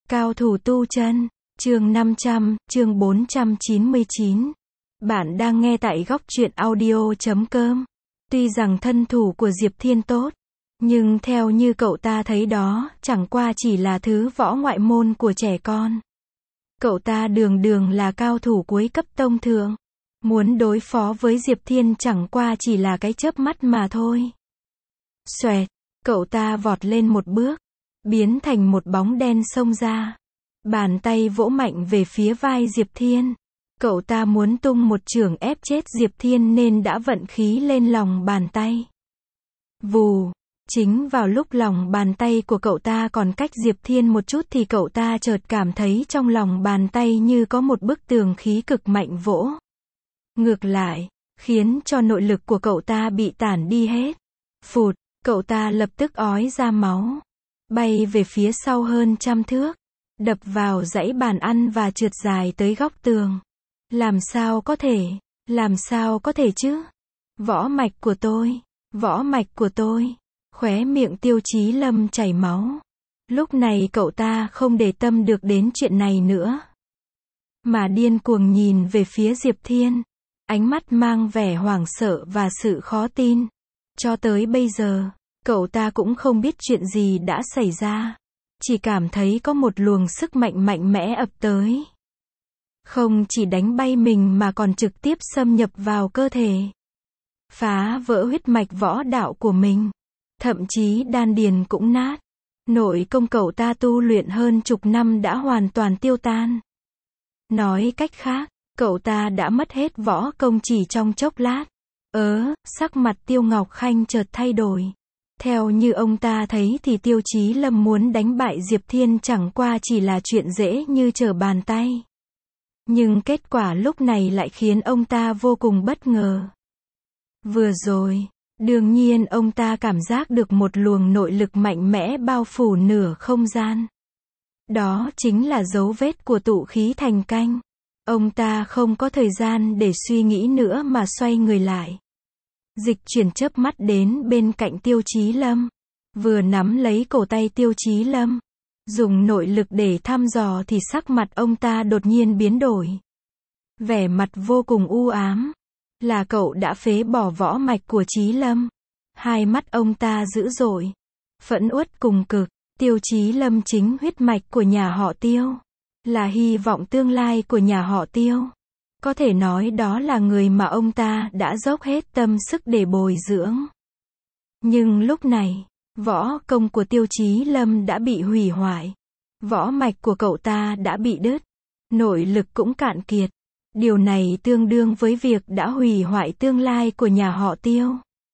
Cao thủ tu chân, chương 500, chương 499. Bạn đang nghe tại góc truyện audio.com. Tuy rằng thân thủ của Diệp Thiên tốt, nhưng theo như cậu ta thấy đó, chẳng qua chỉ là thứ võ ngoại môn của trẻ con. Cậu ta đường đường là cao thủ cuối cấp tông thượng. Muốn đối phó với Diệp Thiên chẳng qua chỉ là cái chớp mắt mà thôi. Xoẹt, cậu ta vọt lên một bước, biến thành một bóng đen xông ra. Bàn tay vỗ mạnh về phía vai Diệp Thiên. Cậu ta muốn tung một chưởng ép chết Diệp Thiên nên đã vận khí lên lòng bàn tay. Vù, chính vào lúc lòng bàn tay của cậu ta còn cách Diệp Thiên một chút thì cậu ta chợt cảm thấy trong lòng bàn tay như có một bức tường khí cực mạnh vỗ ngược lại, khiến cho nội lực của cậu ta bị tản đi hết. Phụt, cậu ta lập tức ói ra máu, bay về phía sau hơn 100 thước, đập vào dãy bàn ăn và trượt dài tới góc tường. Làm sao có thể chứ? Võ mạch của tôi, khóe miệng Tiêu Chí Lâm chảy máu. Lúc này cậu ta không để tâm được đến chuyện này nữa, mà điên cuồng nhìn về phía Diệp Thiên, ánh mắt mang vẻ hoảng sợ và sự khó tin. Cho tới bây giờ, cậu ta cũng không biết chuyện gì đã xảy ra, chỉ cảm thấy có một luồng sức mạnh mạnh mẽ ập tới. Không chỉ đánh bay mình mà còn trực tiếp xâm nhập vào cơ thể, phá vỡ huyết mạch võ đạo của mình, thậm chí đan điền cũng nát. Nội công cậu ta tu luyện hơn chục năm đã hoàn toàn tiêu tan. Nói cách khác, cậu ta đã mất hết võ công chỉ trong chốc lát. Sắc mặt Tiêu Ngọc Khanh chợt thay đổi. Theo như ông ta thấy thì Tiêu Chí Lâm muốn đánh bại Diệp Thiên chẳng qua chỉ là chuyện dễ như trở bàn tay. Nhưng kết quả lúc này lại khiến ông ta vô cùng bất ngờ. Vừa rồi, đương nhiên ông ta cảm giác được một luồng nội lực mạnh mẽ bao phủ nửa không gian. Đó chính là dấu vết của tụ khí thành canh. Ông ta không có thời gian để suy nghĩ nữa mà xoay người lại. Dịch chuyển chớp mắt đến bên cạnh Tiêu Chí Lâm, vừa nắm lấy cổ tay Tiêu Chí Lâm, dùng nội lực để thăm dò thì sắc mặt ông ta đột nhiên biến đổi. Vẻ mặt vô cùng u ám. Là cậu đã phế bỏ võ mạch của Chí Lâm. Hai mắt ông ta dữ dội, phẫn uất cùng cực. Tiêu Chí Lâm chính huyết mạch của nhà họ Tiêu, là hy vọng tương lai của nhà họ Tiêu. Có thể nói đó là người mà ông ta đã dốc hết tâm sức để bồi dưỡng. Nhưng lúc này, võ công của Tiêu Chí Lâm đã bị hủy hoại. Võ mạch của cậu ta đã bị đứt, nội lực cũng cạn kiệt. Điều này tương đương với việc đã hủy hoại tương lai của nhà họ Tiêu.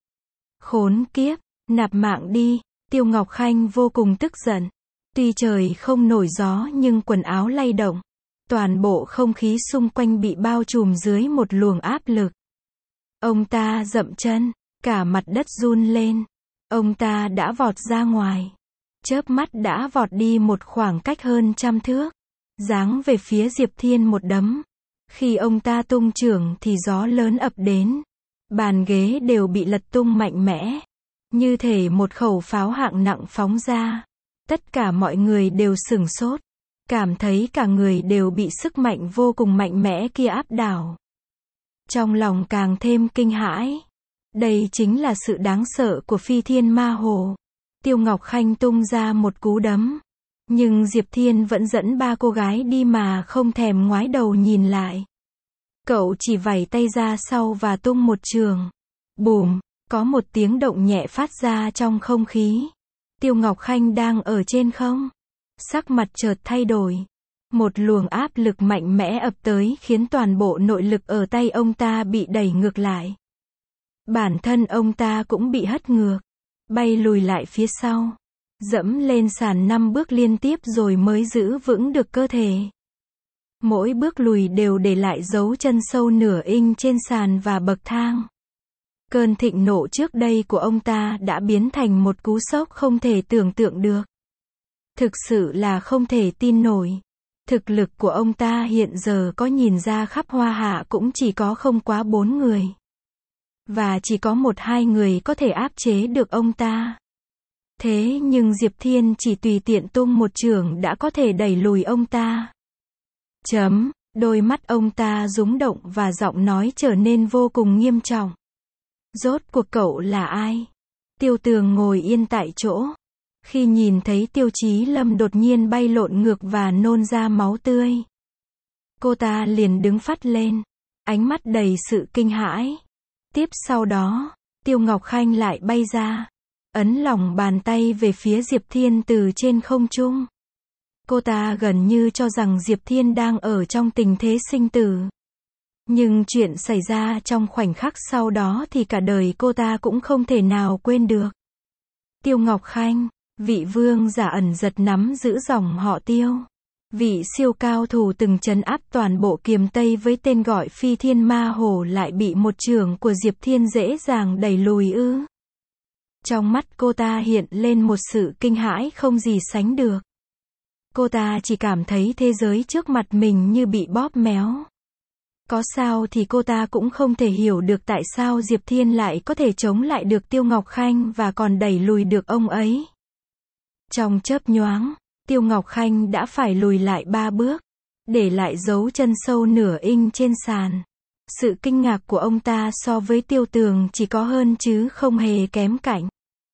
Khốn kiếp, nạp mạng đi. Tiêu Ngọc Khanh vô cùng tức giận. Tuy trời không nổi gió nhưng quần áo lay động. Toàn bộ không khí xung quanh bị bao trùm dưới một luồng áp lực. Ông ta dậm chân, cả mặt đất run lên. Ông ta đã vọt ra ngoài. Chớp mắt đã vọt đi một khoảng cách hơn 100 thước. Giáng về phía Diệp Thiên một đấm. Khi ông ta tung chưởng thì gió lớn ập đến. Bàn ghế đều bị lật tung mạnh mẽ. Như thể một khẩu pháo hạng nặng phóng ra. Tất cả mọi người đều sửng sốt. Cảm thấy cả người đều bị sức mạnh vô cùng mạnh mẽ kia áp đảo. Trong lòng càng thêm kinh hãi. Đây chính là sự đáng sợ của Phi Thiên Ma Hồ. Tiêu Ngọc Khanh tung ra một cú đấm. Nhưng Diệp Thiên vẫn dẫn ba cô gái đi mà không thèm ngoái đầu nhìn lại. Cậu chỉ vẩy tay ra sau và tung một chưởng. Bùm, có một tiếng động nhẹ phát ra trong không khí. Tiêu Ngọc Khanh đang ở trên không. Sắc mặt chợt thay đổi. Một luồng áp lực mạnh mẽ ập tới khiến toàn bộ nội lực ở tay ông ta bị đẩy ngược lại. Bản thân ông ta cũng bị hất ngược, bay lùi lại phía sau. Dẫm lên sàn 5 bước liên tiếp rồi mới giữ vững được cơ thể. Mỗi bước lùi đều để lại dấu chân sâu nửa inch trên sàn và bậc thang. Cơn thịnh nộ trước đây của ông ta đã biến thành một cú sốc không thể tưởng tượng được. Thực sự là không thể tin nổi. Thực lực của ông ta hiện giờ có nhìn ra khắp Hoa Hạ cũng chỉ có không quá 4 người. Và chỉ có 1-2 người có thể áp chế được ông ta. Thế nhưng Diệp Thiên chỉ tùy tiện tung một chưởng đã có thể đẩy lùi ông ta. Đôi mắt ông ta rúng động và giọng nói trở nên vô cùng nghiêm trọng. Rốt cuộc cậu là ai? Tiêu Tường ngồi yên tại chỗ. Khi nhìn thấy Tiêu Chí Lâm đột nhiên bay lộn ngược và nôn ra máu tươi, cô ta liền đứng phắt lên, ánh mắt đầy sự kinh hãi. Tiếp sau đó, Tiêu Ngọc Khanh lại bay ra, ấn lòng bàn tay về phía Diệp Thiên từ trên không trung. Cô ta gần như cho rằng Diệp Thiên đang ở trong tình thế sinh tử. Nhưng chuyện xảy ra trong khoảnh khắc sau đó thì cả đời cô ta cũng không thể nào quên được. Tiêu Ngọc Khanh, vị vương giả ẩn giật nắm giữ dòng họ Tiêu. Vị siêu cao thủ từng trấn áp toàn bộ Kiềm Tây với tên gọi Phi Thiên Ma Hổ lại bị một chưởng của Diệp Thiên dễ dàng đẩy lùi ư? Trong mắt cô ta hiện lên một sự kinh hãi không gì sánh được. Cô ta chỉ cảm thấy thế giới trước mặt mình như bị bóp méo. Có sao thì cô ta cũng không thể hiểu được tại sao Diệp Thiên lại có thể chống lại được Tiêu Ngọc Khanh và còn đẩy lùi được ông ấy. Trong chớp nhoáng, Tiêu Ngọc Khanh đã phải lùi lại 3 bước, để lại dấu chân sâu nửa inch trên sàn. Sự kinh ngạc của ông ta so với Tiêu Tường chỉ có hơn chứ không hề kém cạnh.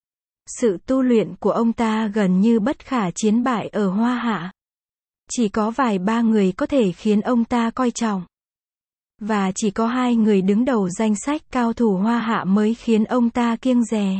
Sự tu luyện của ông ta gần như bất khả chiến bại ở Hoa Hạ. Chỉ có vài ba người có thể khiến ông ta coi trọng. Và chỉ có 2 người đứng đầu danh sách cao thủ Hoa Hạ mới khiến ông ta kiêng dè.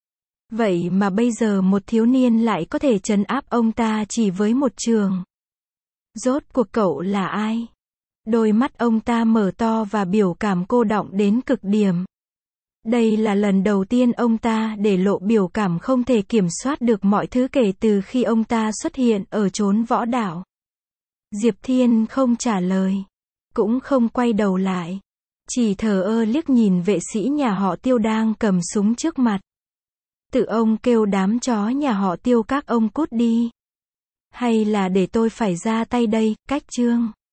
Vậy mà bây giờ một thiếu niên lại có thể trấn áp ông ta chỉ với một chưởng. Rốt cuộc cậu là ai? Đôi mắt ông ta mở to và biểu cảm cô đọng đến cực điểm. Đây là lần đầu tiên ông ta để lộ biểu cảm không thể kiểm soát được mọi thứ kể từ khi ông ta xuất hiện ở chốn võ đạo. Diệp Thiên không trả lời, cũng không quay đầu lại, chỉ thờ ơ liếc nhìn vệ sĩ nhà họ Tiêu đang cầm súng trước mặt. Tự ông kêu đám chó nhà họ Tiêu các ông cút đi. Hay là để tôi phải ra tay đây, cách chương.